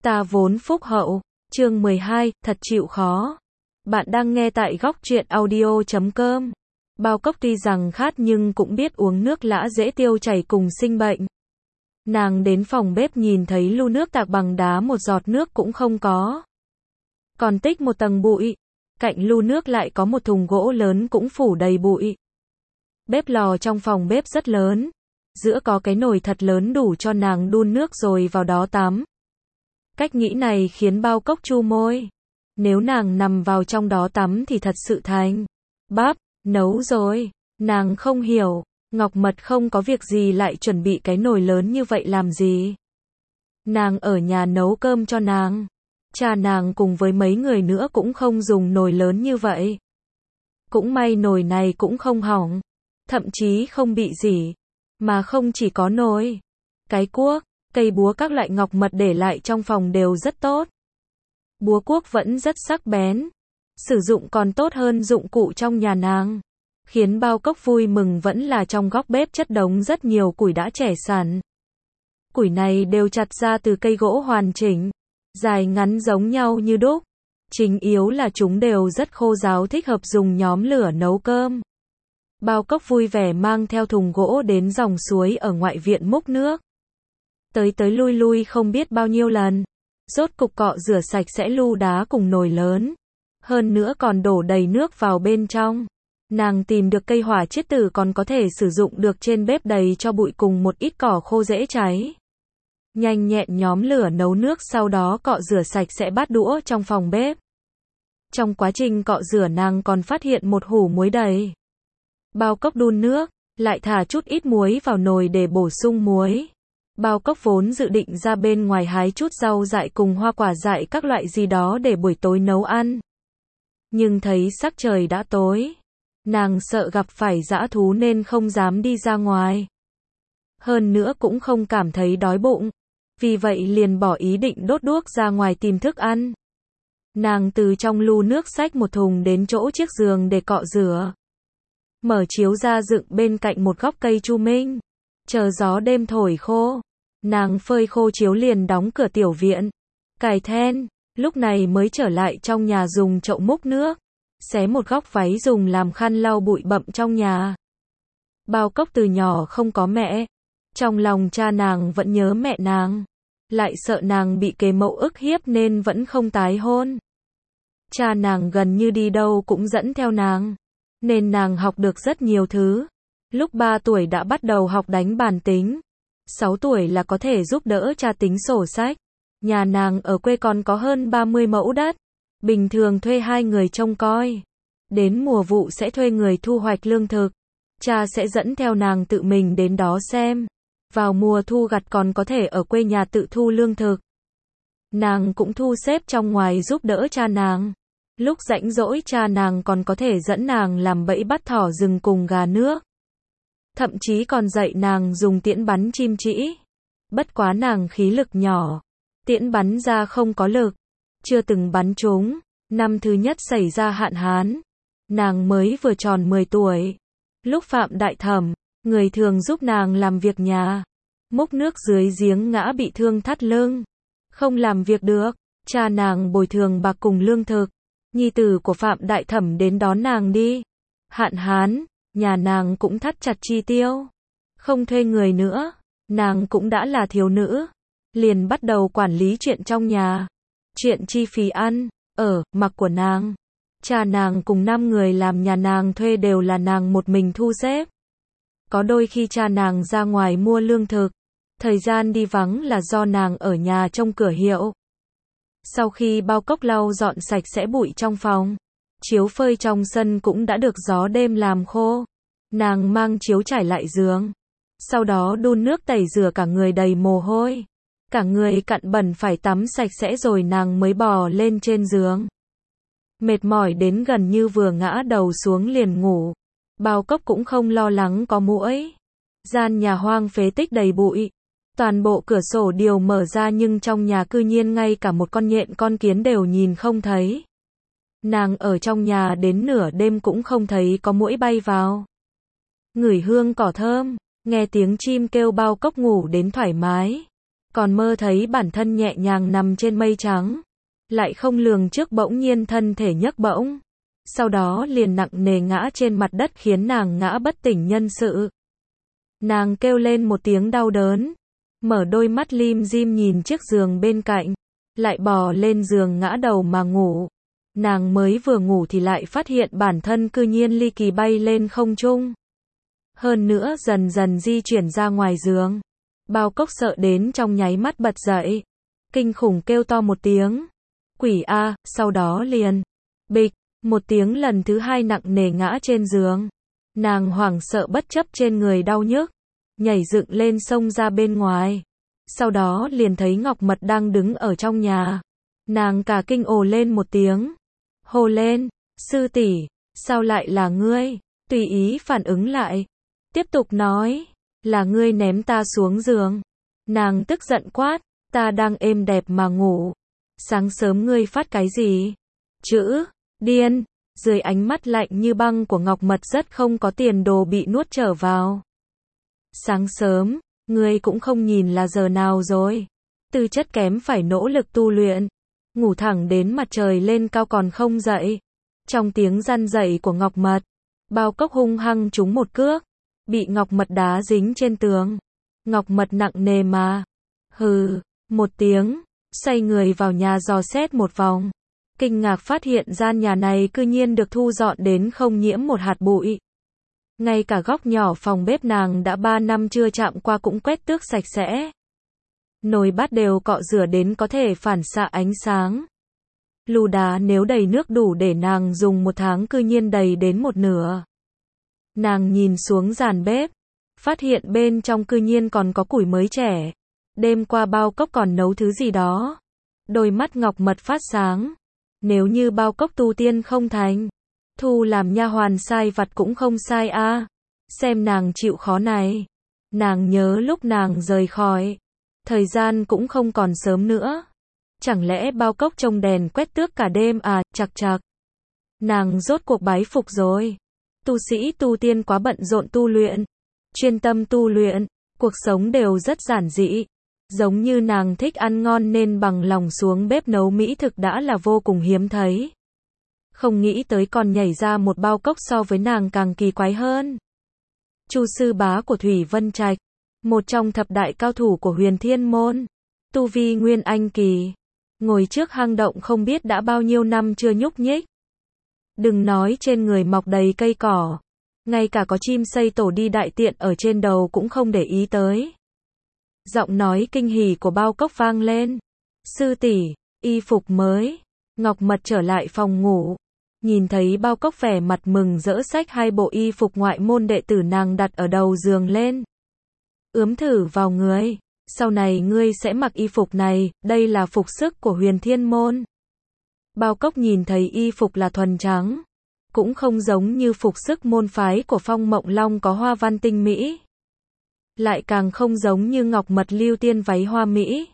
Ta vốn phúc hậu. Chương 12, thật chịu khó. Bạn đang nghe tại góc truyện audio.com. Bao Cốc tuy rằng khát nhưng cũng biết uống nước lã dễ tiêu chảy cùng sinh bệnh. Nàng đến phòng bếp nhìn thấy lu nước tạc bằng đá một giọt nước cũng không có. Còn tích một tầng bụi. Cạnh lu nước lại có một thùng gỗ lớn cũng phủ đầy bụi. Bếp lò trong phòng bếp rất lớn. Giữa có cái nồi thật lớn đủ cho nàng đun nước rồi vào đó tắm. Cách nghĩ này khiến Bao Cốc chu môi. Nếu nàng nằm vào trong đó tắm thì thật sự thành bắp, nấu rồi. Nàng không hiểu, Ngọc Mật không có việc gì lại chuẩn bị cái nồi lớn như vậy làm gì. Nàng ở nhà nấu cơm cho nàng. Cha nàng cùng với mấy người nữa cũng không dùng nồi lớn như vậy. Cũng may nồi này cũng không hỏng. Thậm chí không bị gì. Mà không chỉ có nồi. Cái cuốc, cây búa các loại Ngọc Mật để lại trong phòng đều rất tốt. Búa cuốc vẫn rất sắc bén. Sử dụng còn tốt hơn dụng cụ trong nhà nàng. Khiến Bao Cốc vui mừng vẫn là trong góc bếp chất đống rất nhiều củi đã chẻ sẵn. Củi này đều chặt ra từ cây gỗ hoàn chỉnh. Dài ngắn giống nhau như đúc. Chính yếu là chúng đều rất khô ráo thích hợp dùng nhóm lửa nấu cơm. Bao Cốc vui vẻ mang theo thùng gỗ đến dòng suối ở ngoại viện múc nước. Tới lui lui không biết bao nhiêu lần. Rốt cục cọ rửa sạch sẽ lu đá cùng nồi lớn. Hơn nữa còn đổ đầy nước vào bên trong. Nàng tìm được cây hỏa chiết tử còn có thể sử dụng được trên bếp đầy cho bụi cùng một ít cỏ khô dễ cháy. Nhanh nhẹn nhóm lửa nấu nước sau đó cọ rửa sạch sẽ bát đũa trong phòng bếp. Trong quá trình cọ rửa nàng còn phát hiện một hũ muối đầy. Bao Cốc đun nước, lại thả chút ít muối vào nồi để bổ sung muối. Bao Cốc vốn dự định ra bên ngoài hái chút rau dại cùng hoa quả dại các loại gì đó để buổi tối nấu ăn. Nhưng thấy sắc trời đã tối. Nàng sợ gặp phải dã thú nên không dám đi ra ngoài. Hơn nữa cũng không cảm thấy đói bụng. Vì vậy liền bỏ ý định đốt đuốc ra ngoài tìm thức ăn. Nàng từ trong lu nước xách một thùng đến chỗ chiếc giường để cọ rửa. Mở chiếu ra dựng bên cạnh một góc cây chu minh. Chờ gió đêm thổi khô. Nàng phơi khô chiếu liền đóng cửa tiểu viện. Cài then. Lúc này mới trở lại trong nhà dùng chậu múc nước. Xé một góc váy dùng làm khăn lau bụi bặm trong nhà. Bao Cốc từ nhỏ không có mẹ. Trong lòng cha nàng vẫn nhớ mẹ nàng. Lại sợ nàng bị kế mẫu ức hiếp nên vẫn không tái hôn. Cha nàng gần như đi đâu cũng dẫn theo nàng. Nên nàng học được rất nhiều thứ. Lúc 3 tuổi đã bắt đầu học đánh bàn tính. 6 tuổi là có thể giúp đỡ cha tính sổ sách. Nhà nàng ở quê còn có hơn 30 mẫu đất. Bình thường thuê 2 người trông coi. Đến mùa vụ sẽ thuê người thu hoạch lương thực. Cha sẽ dẫn theo nàng tự mình đến đó xem. Vào mùa thu gặt còn có thể ở quê nhà tự thu lương thực. Nàng cũng thu xếp trong ngoài giúp đỡ cha nàng. Lúc rảnh rỗi cha nàng còn có thể dẫn nàng làm bẫy bắt thỏ rừng cùng gà nước. Thậm chí còn dạy nàng dùng tiễn bắn chim trĩ. Bất quá nàng khí lực nhỏ. Tiễn bắn ra không có lực. Chưa từng bắn trúng. Năm thứ nhất xảy ra hạn hán. Nàng mới vừa tròn 10 tuổi. Lúc Phạm Đại Thẩm, người thường giúp nàng làm việc nhà. Múc nước dưới giếng ngã bị thương thắt lưng. Không làm việc được. Cha nàng bồi thường bạc cùng lương thực. Nhi tử của Phạm Đại Thẩm đến đón nàng đi. Hạn hán, nhà nàng cũng thắt chặt chi tiêu. Không thuê người nữa. Nàng cũng đã là thiếu nữ. Liền bắt đầu quản lý chuyện trong nhà. Chuyện chi phí ăn, ở, mặc của nàng. Cha nàng cùng 5 người làm nhà nàng thuê đều là nàng một mình thu xếp. Có đôi khi cha nàng ra ngoài mua lương thực. Thời gian đi vắng là do nàng ở nhà trông cửa hiệu. Sau khi Bao Cốc lau dọn sạch sẽ bụi trong phòng. Chiếu phơi trong sân cũng đã được gió đêm làm khô. Nàng mang chiếu trải lại giường. Sau đó đun nước tẩy rửa cả người đầy mồ hôi. Cả người cặn bẩn phải tắm sạch sẽ rồi nàng mới bò lên trên giường. Mệt mỏi đến gần như vừa ngã đầu xuống liền ngủ. Bao Cốc cũng không lo lắng có muỗi. Gian nhà hoang phế tích đầy bụi. Toàn bộ cửa sổ đều mở ra nhưng trong nhà cư nhiên ngay cả một con nhện con kiến đều nhìn không thấy. Nàng ở trong nhà đến nửa đêm cũng không thấy có muỗi bay vào. Ngửi hương cỏ thơm, nghe tiếng chim kêu Bao Cốc ngủ đến thoải mái. còn mơ thấy bản thân nhẹ nhàng nằm trên mây trắng, lại không lường trước bỗng nhiên thân thể nhấc bổng, sau đó liền nặng nề ngã trên mặt đất khiến nàng ngã bất tỉnh nhân sự. Nàng kêu lên một tiếng đau đớn, mở đôi mắt lim dim nhìn chiếc giường bên cạnh, lại bò lên giường ngã đầu mà ngủ. Nàng mới vừa ngủ thì lại phát hiện bản thân cư nhiên ly kỳ bay lên không trung. Hơn nữa dần dần di chuyển ra ngoài giường. Bao Cốc sợ đến trong nháy mắt bật dậy, kinh khủng kêu to một tiếng. Quỷ a, sau đó liền bịch, một tiếng lần thứ hai nặng nề ngã trên giường. Nàng hoảng sợ bất chấp trên người đau nhức, nhảy dựng lên xông ra bên ngoài. Sau đó liền thấy Ngọc Mật đang đứng ở trong nhà. Nàng cả kinh ồ lên một tiếng, hô lên, sư tỷ, sao lại là ngươi? Tùy ý phản ứng lại, tiếp tục nói, là ngươi ném ta xuống giường. Nàng tức giận quát, ta đang êm đẹp mà ngủ, sáng sớm ngươi phát cái gì? Chữ, điên, dưới ánh mắt lạnh như băng của Ngọc Mật rất không có tiền đồ bị nuốt trở vào. Sáng sớm, ngươi cũng không nhìn là giờ nào rồi. Tư chất kém phải nỗ lực tu luyện, ngủ thẳng đến mặt trời lên cao còn không dậy. Trong tiếng răn dậy của Ngọc Mật, Bao Cốc hung hăng trúng một cước, bị Ngọc Mật đá dính trên tường. Ngọc Mật nặng nề mà hừ một tiếng, xoay người vào nhà dò xét một vòng, kinh ngạc phát hiện gian nhà này cư nhiên được thu dọn đến không nhiễm một hạt bụi. Ngay cả góc nhỏ phòng bếp nàng đã 3 năm chưa chạm qua cũng quét tước sạch sẽ. Nồi bát đều cọ rửa đến có thể phản xạ ánh sáng. Lù đá nếu đầy nước đủ để nàng dùng 1 tháng cư nhiên đầy đến 1/2. Nàng nhìn xuống giàn bếp, phát hiện bên trong cư nhiên còn có củi mới trẻ. Đêm qua Bao Cốc còn nấu thứ gì đó. Đôi mắt Ngọc Mật phát sáng. Nếu như Bao Cốc tu tiên không thành, thu làm nha hoàn sai vặt cũng không sai a. Xem nàng chịu khó này. Nàng nhớ lúc nàng rời khỏi, thời gian cũng không còn sớm nữa. Chẳng lẽ Bao Cốc trông đèn quét tước cả đêm à, chạc chạc. Nàng rốt cuộc bái phục rồi. Tu sĩ tu tiên quá bận rộn tu luyện, chuyên tâm tu luyện, cuộc sống đều rất giản dị. Giống như nàng thích ăn ngon nên bằng lòng xuống bếp nấu mỹ thực đã là vô cùng hiếm thấy. Không nghĩ tới còn nhảy ra một Bao Cốc so với nàng càng kỳ quái hơn. Chu sư bá của Thủy Vân Trạch, một trong thập đại cao thủ của Huyền Thiên Môn, tu vi Nguyên Anh kỳ, ngồi trước hang động không biết đã bao nhiêu năm chưa nhúc nhích. Đừng nói trên người mọc đầy cây cỏ, ngay cả có chim xây tổ đi đại tiện ở trên đầu cũng không để ý tới. Giọng nói kinh hỉ của Bao Cốc vang lên. Sư tỷ, y phục mới. Ngọc Mật trở lại phòng ngủ, nhìn thấy Bao Cốc vẻ mặt mừng rỡ xách 2 bộ y phục ngoại môn đệ tử nàng đặt ở đầu giường lên. Ướm thử vào người, sau này ngươi sẽ mặc y phục này, đây là phục sức của Huyền Thiên Môn. Bao Cốc nhìn thấy y phục là thuần trắng, cũng không giống như phục sức môn phái của Phong Mộng Long có hoa văn tinh mỹ. Lại càng không giống như Ngọc Mật lưu tiên váy hoa mỹ.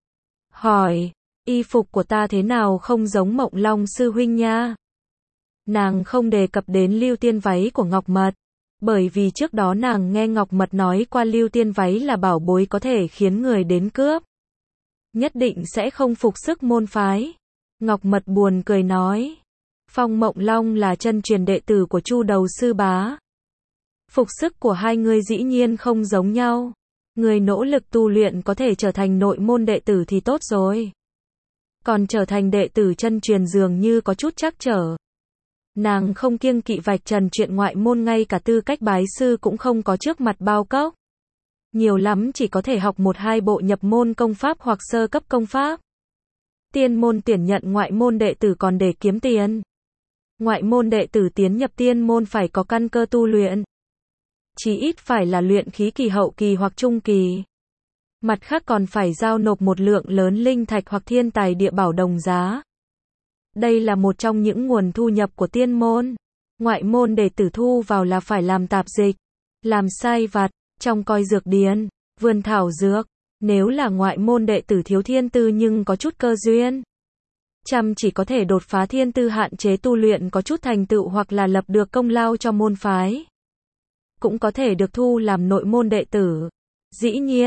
Hỏi, y phục của ta thế nào không giống Mộng Long sư huynh nha? Nàng không đề cập đến lưu tiên váy của Ngọc Mật, bởi vì trước đó nàng nghe Ngọc Mật nói qua lưu tiên váy là bảo bối có thể khiến người đến cướp. Nhất định sẽ không phục sức môn phái. Ngọc Mật buồn cười nói, Phong Mộng Long là chân truyền đệ tử của Chu Đầu sư bá. Phục sức của hai người dĩ nhiên không giống nhau. Người nỗ lực tu luyện có thể trở thành nội môn đệ tử thì tốt rồi. Còn trở thành đệ tử chân truyền dường như có chút trắc trở. Nàng không kiêng kỵ vạch trần chuyện ngoại môn, ngay cả tư cách bái sư cũng không có trước mặt Bao Cốc. Nhiều lắm chỉ có thể học 1-2 bộ nhập môn công pháp hoặc sơ cấp công pháp. Tiên môn tuyển nhận ngoại môn đệ tử còn để kiếm tiền. Ngoại môn đệ tử tiến nhập tiên môn phải có căn cơ tu luyện. Chí ít phải là luyện khí kỳ hậu kỳ hoặc trung kỳ. Mặt khác còn phải giao nộp một lượng lớn linh thạch hoặc thiên tài địa bảo đồng giá. Đây là một trong những nguồn thu nhập của tiên môn. Ngoại môn đệ tử thu vào là phải làm tạp dịch, làm sai vặt, trông coi dược điền, vườn thảo dược. Nếu là ngoại môn đệ tử thiếu thiên tư nhưng có chút cơ duyên, chăm chỉ có thể đột phá thiên tư hạn chế tu luyện có chút thành tựu hoặc là lập được công lao cho môn phái, cũng có thể được thu làm nội môn đệ tử. Dĩ nhiên,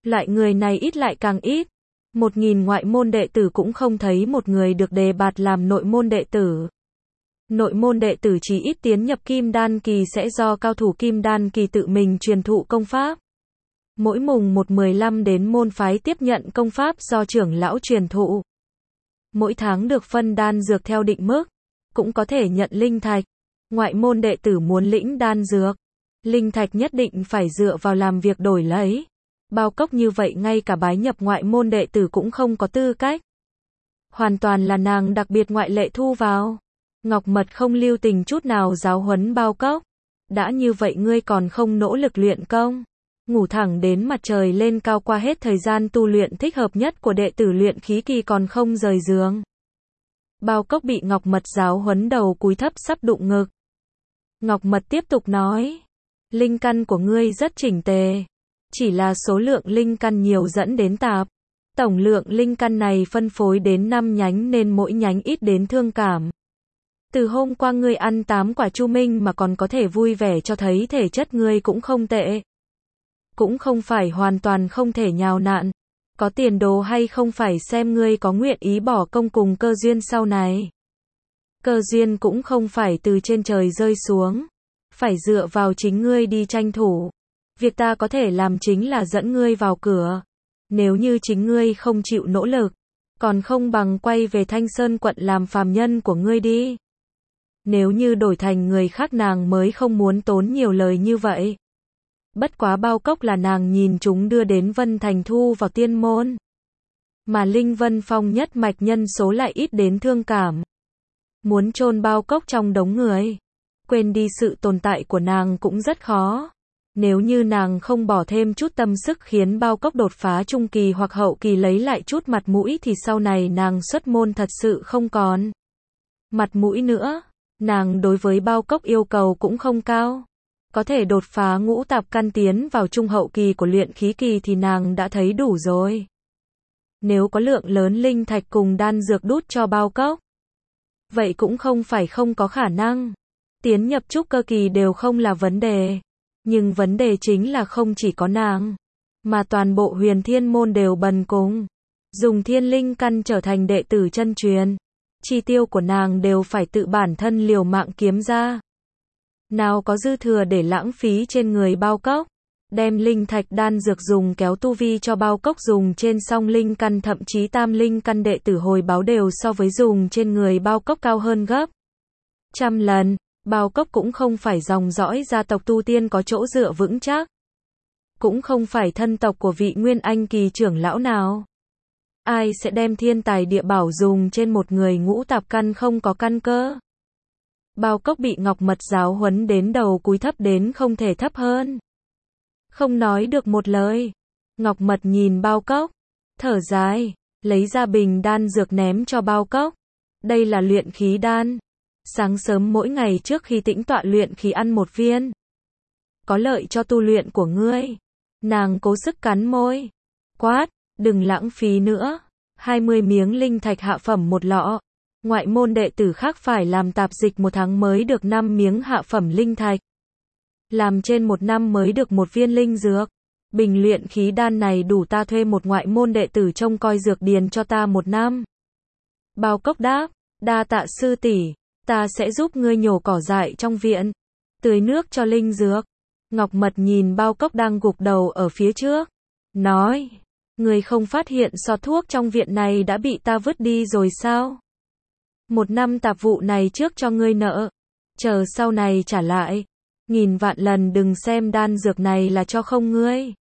Loại người này ít lại càng ít. 1.000 ngoại môn đệ tử cũng không thấy một người được đề bạt làm nội môn đệ tử. Nội môn đệ tử chỉ ít tiến nhập kim đan kỳ sẽ do cao thủ kim đan kỳ tự mình truyền thụ công pháp. Mỗi mùng 1/15 đến môn phái tiếp nhận công pháp do trưởng lão truyền thụ. Mỗi tháng được phân đan dược theo định mức, cũng có thể nhận linh thạch. Ngoại môn đệ tử muốn lĩnh đan dược, linh thạch nhất định phải dựa vào làm việc đổi lấy. Bao Cốc như vậy ngay cả bái nhập ngoại môn đệ tử cũng không có tư cách. Hoàn toàn là nàng đặc biệt ngoại lệ thu vào. Ngọc Mật không lưu tình chút nào giáo huấn Bao Cốc. Đã như vậy ngươi còn không nỗ lực luyện công, ngủ thẳng đến mặt trời lên cao qua hết thời gian tu luyện thích hợp nhất của đệ tử luyện khí kỳ còn không rời giường. Bao Cốc bị Ngọc Mật giáo huấn đầu cúi thấp sắp đụng ngực. Ngọc Mật tiếp tục nói, linh căn của ngươi rất chỉnh tề, chỉ là số lượng linh căn nhiều dẫn đến tạp. Tổng lượng linh căn này phân phối đến 5 nhánh nên mỗi nhánh ít đến thương cảm. Từ hôm qua ngươi ăn 8 quả chu minh mà còn có thể vui vẻ cho thấy thể chất ngươi cũng không tệ. Cũng không phải hoàn toàn không thể nhào nạn. Có tiền đồ hay không phải xem ngươi có nguyện ý bỏ công cùng cơ duyên sau này. Cơ duyên cũng không phải từ trên trời rơi xuống. Phải dựa vào chính ngươi đi tranh thủ. Việc ta có thể làm chính là dẫn ngươi vào cửa. Nếu như chính ngươi không chịu nỗ lực, còn không bằng quay về Thanh Sơn quận làm phàm nhân của ngươi đi. Nếu như đổi thành người khác nàng mới không muốn tốn nhiều lời như vậy. Bất quá Bao Cốc là nàng nhìn chúng đưa đến Vân Thành thu vào tiên môn. Mà Linh Vân Phong nhất mạch nhân số lại ít đến thương cảm. Muốn chôn Bao Cốc trong đống người, quên đi sự tồn tại của nàng cũng rất khó. Nếu như nàng không bỏ thêm chút tâm sức khiến Bao Cốc đột phá trung kỳ hoặc hậu kỳ lấy lại chút mặt mũi thì sau này nàng xuất môn thật sự không còn mặt mũi nữa. Nàng đối với Bao Cốc yêu cầu cũng không cao. Có thể đột phá ngũ tạp căn tiến vào trung hậu kỳ của luyện khí kỳ thì nàng đã thấy đủ rồi. Nếu có lượng lớn linh thạch cùng đan dược đút cho Bao Cốc, vậy cũng không phải không có khả năng. Tiến nhập trúc cơ kỳ đều không là vấn đề. Nhưng vấn đề chính là không chỉ có nàng, mà toàn bộ Huyền Thiên môn đều bần cùng. Dùng thiên linh căn trở thành đệ tử chân truyền. Chi tiêu của nàng đều phải tự bản thân liều mạng kiếm ra. Nào có dư thừa để lãng phí trên người Bao Cốc. Đem linh thạch đan dược dùng kéo tu vi cho Bao Cốc dùng trên song linh căn thậm chí tam linh căn đệ tử hồi báo đều so với dùng trên người Bao Cốc cao hơn gấp 100 lần. Bao Cốc cũng không phải dòng dõi gia tộc tu tiên có chỗ dựa vững chắc. Cũng không phải thân tộc của vị Nguyên Anh kỳ trưởng lão nào. Ai sẽ đem thiên tài địa bảo dùng trên một người ngũ tạp căn không có căn cơ. Bao Cốc bị Ngọc Mật giáo huấn đến đầu cúi thấp đến không thể thấp hơn. Không nói được một lời. Ngọc Mật nhìn Bao Cốc, thở dài, lấy ra bình đan dược ném cho Bao Cốc. Đây là luyện khí đan. Sáng sớm mỗi ngày trước khi tĩnh tọa luyện khí ăn một viên. Có lợi cho tu luyện của ngươi. Nàng cố sức cắn môi. Quát, đừng lãng phí nữa. 20 miếng linh thạch hạ phẩm một lọ. Ngoại môn đệ tử khác phải làm tạp dịch 1 tháng mới được 5 miếng hạ phẩm linh thạch. Làm trên 1 năm mới được 1 viên linh dược. Bình luyện khí đan này đủ ta thuê một ngoại môn đệ tử trông coi dược điền cho ta 1 năm. Bao Cốc đáp, đa tạ sư tỷ, ta sẽ giúp ngươi nhổ cỏ dại trong viện, tưới nước cho linh dược. Ngọc Mật nhìn Bao Cốc đang gục đầu ở phía trước, nói, ngươi không phát hiện sọt thuốc trong viện này đã bị ta vứt đi rồi sao? 1 năm tạp vụ này trước cho ngươi nợ, chờ sau này trả lại. Nghìn vạn lần đừng xem đan dược này là cho không ngươi.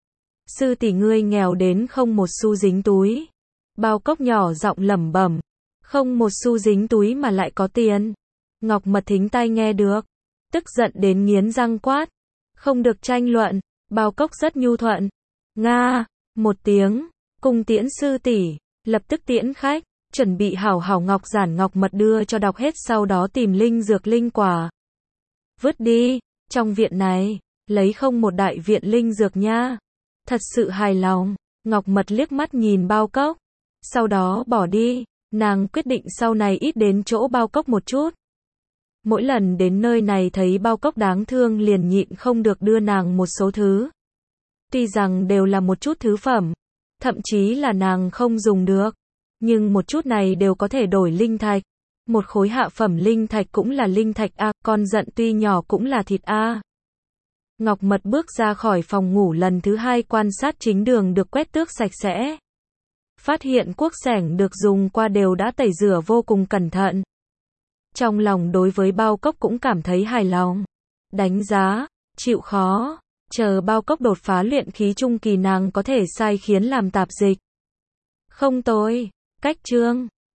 Sư tỷ ngươi nghèo đến không một xu dính túi. Bao Cốc nhỏ giọng lẩm bẩm, không một xu dính túi mà lại có tiền. Ngọc Mật thính tai nghe được, tức giận đến nghiến răng quát, không được tranh luận. Bao Cốc rất nhu thuận, nga, một tiếng, cùng tiễn sư tỷ, lập tức tiễn khách, chuẩn bị hảo hảo ngọc giản Ngọc Mật đưa cho đọc hết sau đó tìm linh dược linh quả. Vứt đi, trong viện này, lấy không một đại viện linh dược nha. Thật sự hài lòng, Ngọc Mật liếc mắt nhìn Bao Cốc, sau đó bỏ đi. Nàng quyết định sau này ít đến chỗ Bao Cốc một chút. Mỗi lần đến nơi này thấy Bao Cốc đáng thương liền nhịn không được đưa nàng một số thứ. tuy rằng đều là một chút thứ phẩm, thậm chí là nàng không dùng được, nhưng một chút này đều có thể đổi linh thạch. Một khối hạ phẩm linh thạch cũng là linh thạch a, con giận tuy nhỏ cũng là thịt a. Ngọc Mật bước ra khỏi phòng ngủ lần thứ hai quan sát chính đường được quét tước sạch sẽ. Phát hiện cuốc xẻng được dùng qua đều đã tẩy rửa vô cùng cẩn thận. Trong lòng đối với Bao Cốc cũng cảm thấy hài lòng. Đánh giá, chịu khó, chờ Bao Cốc đột phá luyện khí trung kỳ nàng có thể sai khiến làm tạp dịch. Không tồi, cách chương.